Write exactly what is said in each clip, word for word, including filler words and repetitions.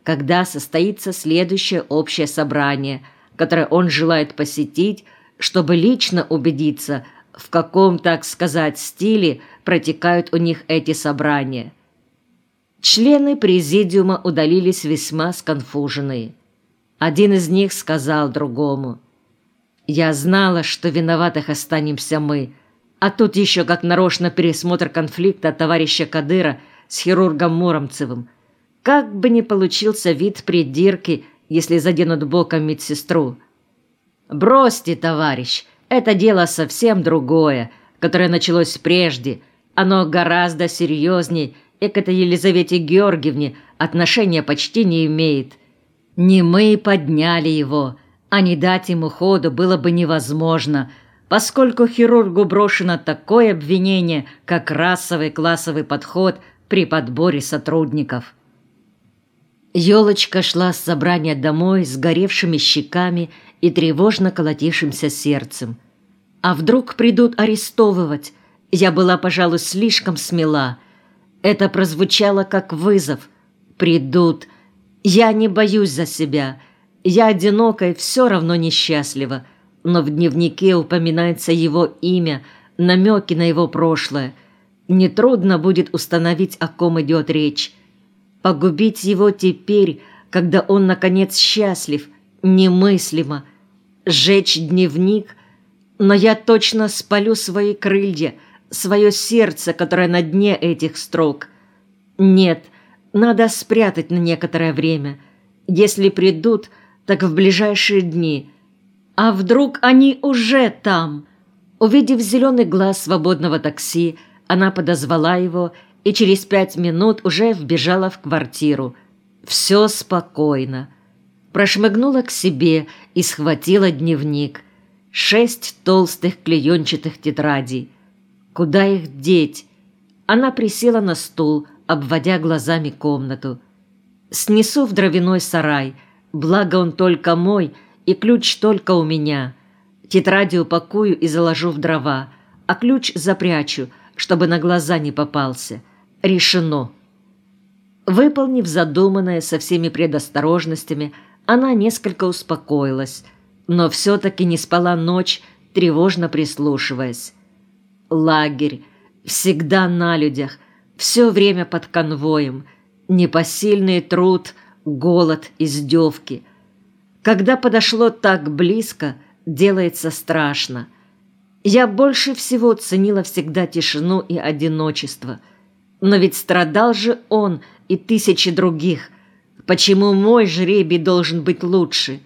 когда состоится следующее общее собрание, которое он желает посетить, чтобы лично убедиться, в каком, так сказать, стиле протекают у них эти собрания. Члены президиума удалились весьма сконфуженные. Один из них сказал другому: «Я знала, что виноватых останемся мы, а тут еще как нарочно пересмотр конфликта товарища Кадыра с хирургом Муромцевым. Как бы ни получился вид придирки, если заденут боком медсестру». «Бросьте, товарищ, это дело совсем другое, которое началось прежде. Оно гораздо серьезней и к этой Елизавете Георгиевне отношения почти не имеет. Не мы подняли его, а не дать ему ходу было бы невозможно, поскольку хирургу брошено такое обвинение, как расовый классовый подход при подборе сотрудников». Ёлочка шла с собрания домой с горевшими щеками и тревожно колотившимся сердцем. А вдруг придут арестовывать? Я была, пожалуй, слишком смела. Это прозвучало как вызов. Придут. Я не боюсь за себя. Я одинока и все равно несчастлива. Но в дневнике упоминается его имя, намеки на его прошлое. Нетрудно будет установить, о ком идет речь. Погубить его теперь, когда он, наконец, счастлив, немыслимо. Сжечь дневник, но я точно спалю свои крылья, свое сердце, которое на дне этих строк. Нет, надо спрятать на некоторое время. Если придут, так в ближайшие дни. А вдруг они уже там? Увидев зеленый глаз свободного такси, она подозвала его и через пять минут уже вбежала в квартиру. Все спокойно. Прошмыгнула к себе и схватила дневник. Шесть толстых клеенчатых тетрадей. Куда их деть? Она присела на стул, обводя глазами комнату. «Снесу в дровяной сарай, благо он только мой, и ключ только у меня. Тетради упакую и заложу в дрова, а ключ запрячу, чтобы на глаза не попался. Решено». Выполнив задуманное со всеми предосторожностями, она несколько успокоилась, но все-таки не спала ночь, тревожно прислушиваясь. Лагерь, всегда на людях, все время под конвоем, непосильный труд, голод, издевки. Когда подошло так близко, делается страшно. Я больше всего ценила всегда тишину и одиночество. Но ведь страдал же он и тысячи других. Почему мой жребий должен быть лучше?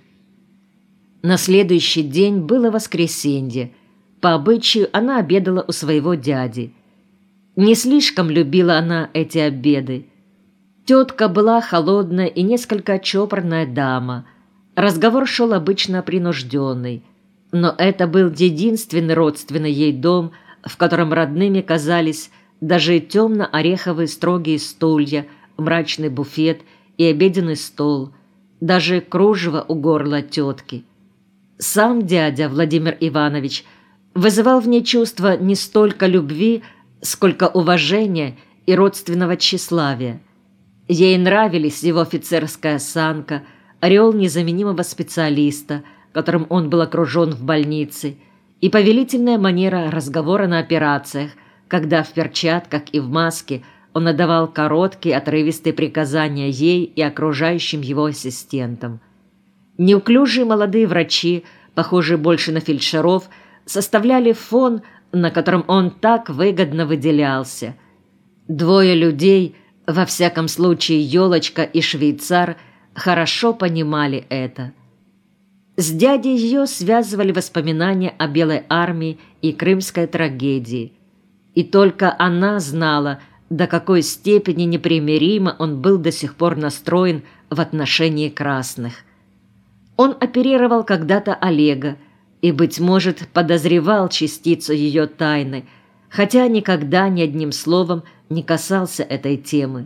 На следующий день было воскресенье. По обычаю она обедала у своего дяди. Не слишком любила она эти обеды. Тетка была холодная и несколько чопорная дама. Разговор шел обычно принужденный. Но это был единственный родственный ей дом, в котором родными казались даже темно-ореховые строгие стулья, мрачный буфет и обеденный стол, даже кружево у горла тетки. Сам дядя Владимир Иванович вызывал в ней чувство не столько любви, сколько уважения и родственного тщеславия. Ей нравились его офицерская осанка, ореол незаменимого специалиста, которым он был окружен в больнице, и повелительная манера разговора на операциях, когда в перчатках и в маске он отдавал короткие отрывистые приказания ей и окружающим его ассистентам. Неуклюжие молодые врачи, похожие больше на фельдшеров, составляли фон, на котором он так выгодно выделялся. Двое людей, во всяком случае Ёлочка и швейцар, хорошо понимали это. С дядей ее связывали воспоминания о Белой армии и крымской трагедии. И только она знала, до какой степени непримиримо он был до сих пор настроен в отношении красных. Он оперировал когда-то Олега и, быть может, подозревал частицу ее тайны, хотя никогда ни одним словом не касался этой темы.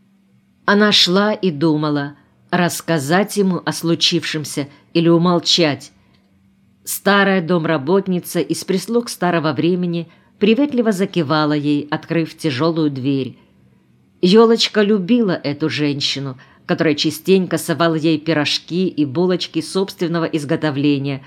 Она шла и думала, рассказать ему о случившемся или умолчать. Старая домработница из прислуг старого времени приветливо закивала ей, открыв тяжелую дверь. Ёлочка любила эту женщину, которая частенько совала ей пирожки и булочки собственного изготовления,